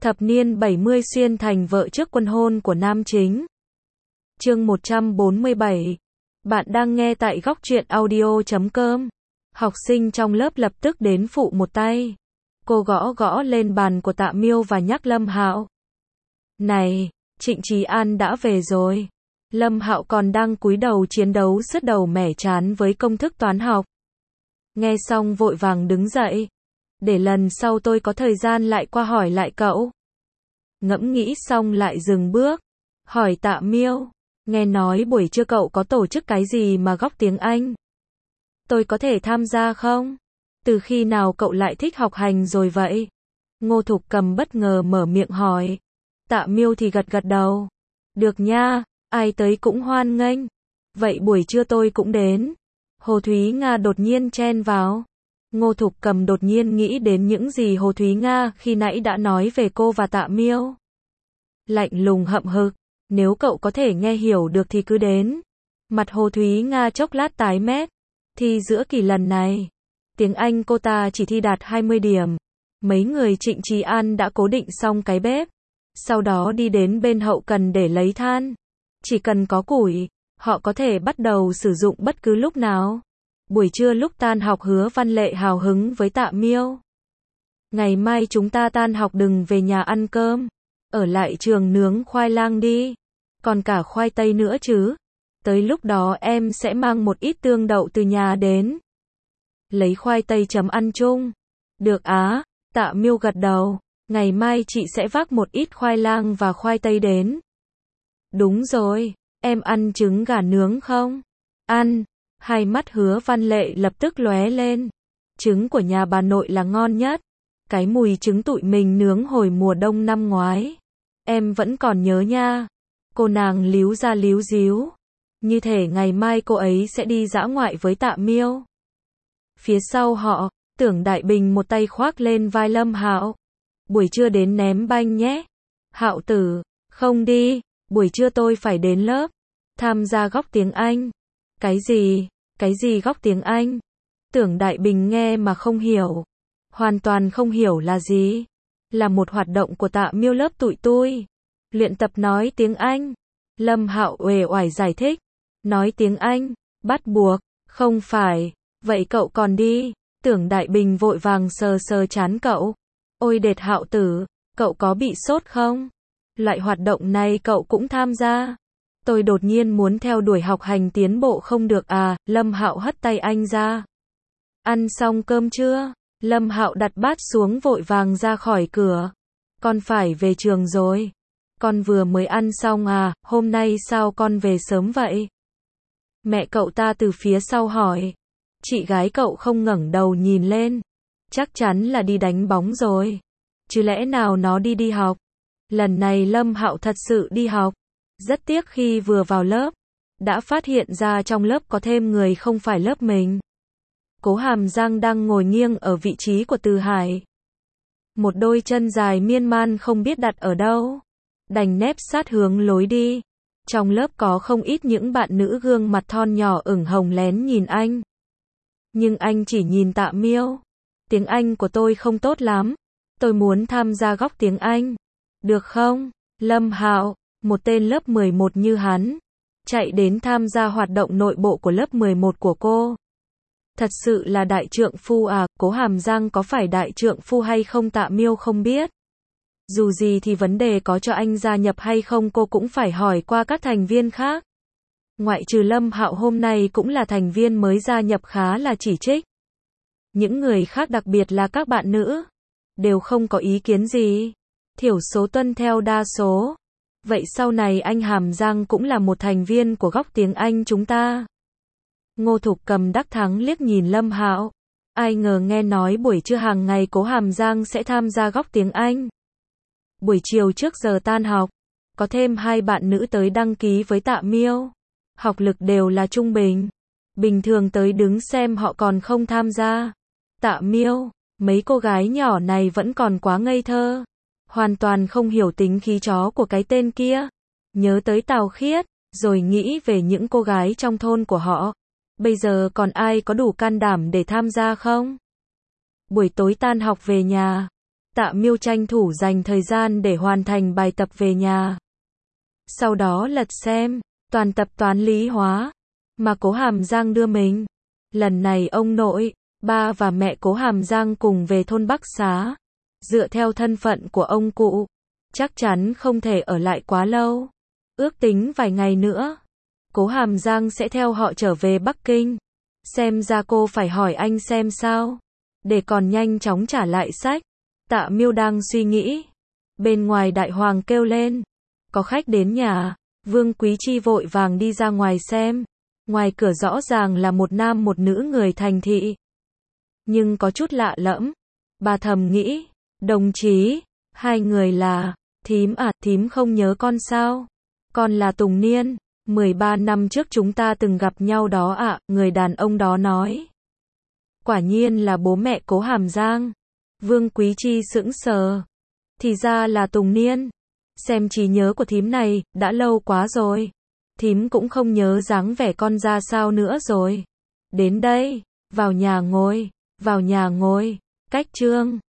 Thập niên 70 xuyên thành vợ trước quân hôn của nam chính. Chương 147. Bạn đang nghe tại góc truyện audio.com. Học sinh trong lớp lập tức đến phụ một tay. Cô gõ gõ lên bàn của Tạ Miêu và nhắc Lâm Hạo. Này, Trịnh Trí An đã về rồi. Lâm Hạo còn đang cúi đầu chiến đấu sứt đầu mẻ trán với công thức toán học. Nghe xong vội vàng đứng dậy. Để lần sau tôi có thời gian lại qua hỏi lại cậu. Ngẫm nghĩ xong lại dừng bước. Hỏi Tạ Miêu. Nghe nói buổi trưa cậu có tổ chức cái gì mà góc tiếng Anh? Tôi có thể tham gia không? Từ khi nào cậu lại thích học hành rồi vậy? Ngô Thục Cầm bất ngờ mở miệng hỏi. Tạ Miêu thì gật gật đầu. Được nha, ai tới cũng hoan nghênh. Vậy buổi trưa tôi cũng đến. Hồ Thúy Nga đột nhiên chen vào. Ngô Thục Cầm đột nhiên nghĩ đến những gì Hồ Thúy Nga khi nãy đã nói về cô và Tạ Miêu. Lạnh lùng hậm hực, nếu cậu có thể nghe hiểu được thì cứ đến. Mặt Hồ Thúy Nga chốc lát tái mét. Thi giữa kỳ lần này, tiếng Anh cô ta chỉ thi đạt 20 điểm. Mấy người Trịnh Trí An đã cố định xong cái bếp. Sau đó đi đến bên hậu cần để lấy than. Chỉ cần có củi, họ có thể bắt đầu sử dụng bất cứ lúc nào. Buổi trưa lúc tan học Hứa Văn Lệ hào hứng với Tạ Miêu. Ngày mai chúng ta tan học đừng về nhà ăn cơm. Ở lại trường nướng khoai lang đi. Còn cả khoai tây nữa chứ. Tới lúc đó em sẽ mang một ít tương đậu từ nhà đến. Lấy khoai tây chấm ăn chung. Được á, Tạ Miêu gật đầu. Ngày mai chị sẽ vác một ít khoai lang và khoai tây đến. Đúng rồi, em ăn trứng gà nướng không? Ăn. Hai mắt Hứa Văn Lệ lập tức lóe lên. Trứng của nhà bà nội là ngon nhất. Cái mùi trứng tụi mình nướng hồi mùa đông năm ngoái. Em vẫn còn nhớ nha. Cô nàng líu ra líu díu. Như thể ngày mai cô ấy sẽ đi dã ngoại với Tạ Miêu. Phía sau họ, Tưởng Đại Bình một tay khoác lên vai Lâm Hạo. Buổi trưa đến ném banh nhé. Hạo tử, không đi, buổi trưa tôi phải đến lớp. Tham gia góc tiếng Anh. Cái gì góc tiếng Anh? Tưởng Đại Bình nghe mà không hiểu. Hoàn toàn không hiểu là gì. Là một hoạt động của Tạ Miêu lớp tụi tôi. Luyện tập nói tiếng Anh. Lâm Hạo uể oải giải thích. Nói tiếng Anh, bắt buộc, không phải. Vậy cậu còn đi. Tưởng Đại Bình vội vàng sờ sờ trán cậu. Ôi đệt Hạo tử, cậu có bị sốt không? Loại hoạt động này cậu cũng tham gia. Tôi đột nhiên muốn theo đuổi học hành tiến bộ không được à? Lâm Hạo hất tay anh ra. Ăn xong cơm chưa? Lâm Hạo đặt bát xuống vội vàng ra khỏi cửa. Con phải về trường rồi. Con vừa mới ăn xong à, hôm nay sao con về sớm vậy? Mẹ cậu ta từ phía sau hỏi. Chị gái cậu không ngẩng đầu nhìn lên. Chắc chắn là đi đánh bóng rồi. Chứ lẽ nào nó đi học. Lần này Lâm Hạo thật sự đi học. Rất tiếc khi vừa vào lớp, đã phát hiện ra trong lớp có thêm người không phải lớp mình. Cố Hàm Giang đang ngồi nghiêng ở vị trí của Từ Hải. Một đôi chân dài miên man không biết đặt ở đâu. Đành nép sát hướng lối đi. Trong lớp có không ít những bạn nữ gương mặt thon nhỏ ửng hồng lén nhìn anh. Nhưng anh chỉ nhìn Tạ Miêu. Tiếng Anh của tôi không tốt lắm. Tôi muốn tham gia góc tiếng Anh. Được không? Lâm Hạo, một tên lớp 11 như hắn, chạy đến tham gia hoạt động nội bộ của lớp 11 của cô. Thật sự là đại trượng phu à? Cố Hàm Giang có phải đại trượng phu hay không Tạ Miêu không biết. Dù gì thì vấn đề có cho anh gia nhập hay không cô cũng phải hỏi qua các thành viên khác. Ngoại trừ Lâm Hạo hôm nay cũng là thành viên mới gia nhập khá là chỉ trích. Những người khác đặc biệt là các bạn nữ, đều không có ý kiến gì. Thiểu số tuân theo đa số. Vậy sau này anh Hàm Giang cũng là một thành viên của góc tiếng Anh chúng ta. Ngô Thục Cầm đắc thắng liếc nhìn Lâm Hạo. Ai ngờ nghe nói buổi trưa hàng ngày Cố Hàm Giang sẽ tham gia góc tiếng Anh. Buổi chiều trước giờ tan học, có thêm hai bạn nữ tới đăng ký với Tạ Miêu. Học lực đều là trung bình. Bình thường tới đứng xem họ còn không tham gia. Tạ Miêu, mấy cô gái nhỏ này vẫn còn quá ngây thơ. Hoàn toàn không hiểu tính khí chó của cái tên kia. Nhớ tới Tào Khiết, rồi nghĩ về những cô gái trong thôn của họ. Bây giờ còn ai có đủ can đảm để tham gia không? Buổi tối tan học về nhà, Tạ Miêu tranh thủ dành thời gian để hoàn thành bài tập về nhà. Sau đó lật xem, toàn tập toán lý hóa, mà Cố Hàm Giang đưa mình. Lần này ông nội, ba và mẹ Cố Hàm Giang cùng về thôn Bắc Xá. Dựa theo thân phận của ông cụ, chắc chắn không thể ở lại quá lâu. Ước tính vài ngày nữa, Cố Hàm Giang sẽ theo họ trở về Bắc Kinh. Xem ra cô phải hỏi anh xem sao, để còn nhanh chóng trả lại sách. Tạ Miêu đang suy nghĩ. Bên ngoài đại hoàng kêu lên. Có khách đến nhà. Vương Quý Chi vội vàng đi ra ngoài xem. Ngoài cửa rõ ràng là một nam một nữ người thành thị. Nhưng có chút lạ lẫm. Bà thầm nghĩ. Đồng chí, hai người là, thím à, thím không nhớ con sao? Con là Tùng Niên, 13 năm trước chúng ta từng gặp nhau đó ạ, người đàn ông đó nói. Quả nhiên là bố mẹ Cố Hàm Giang. Vương Quý Chi sững sờ. Thì ra là Tùng Niên. Xem trí nhớ của thím này, đã lâu quá rồi. Thím cũng không nhớ dáng vẻ con ra sao nữa rồi. Đến đây, vào nhà ngồi, cách chương.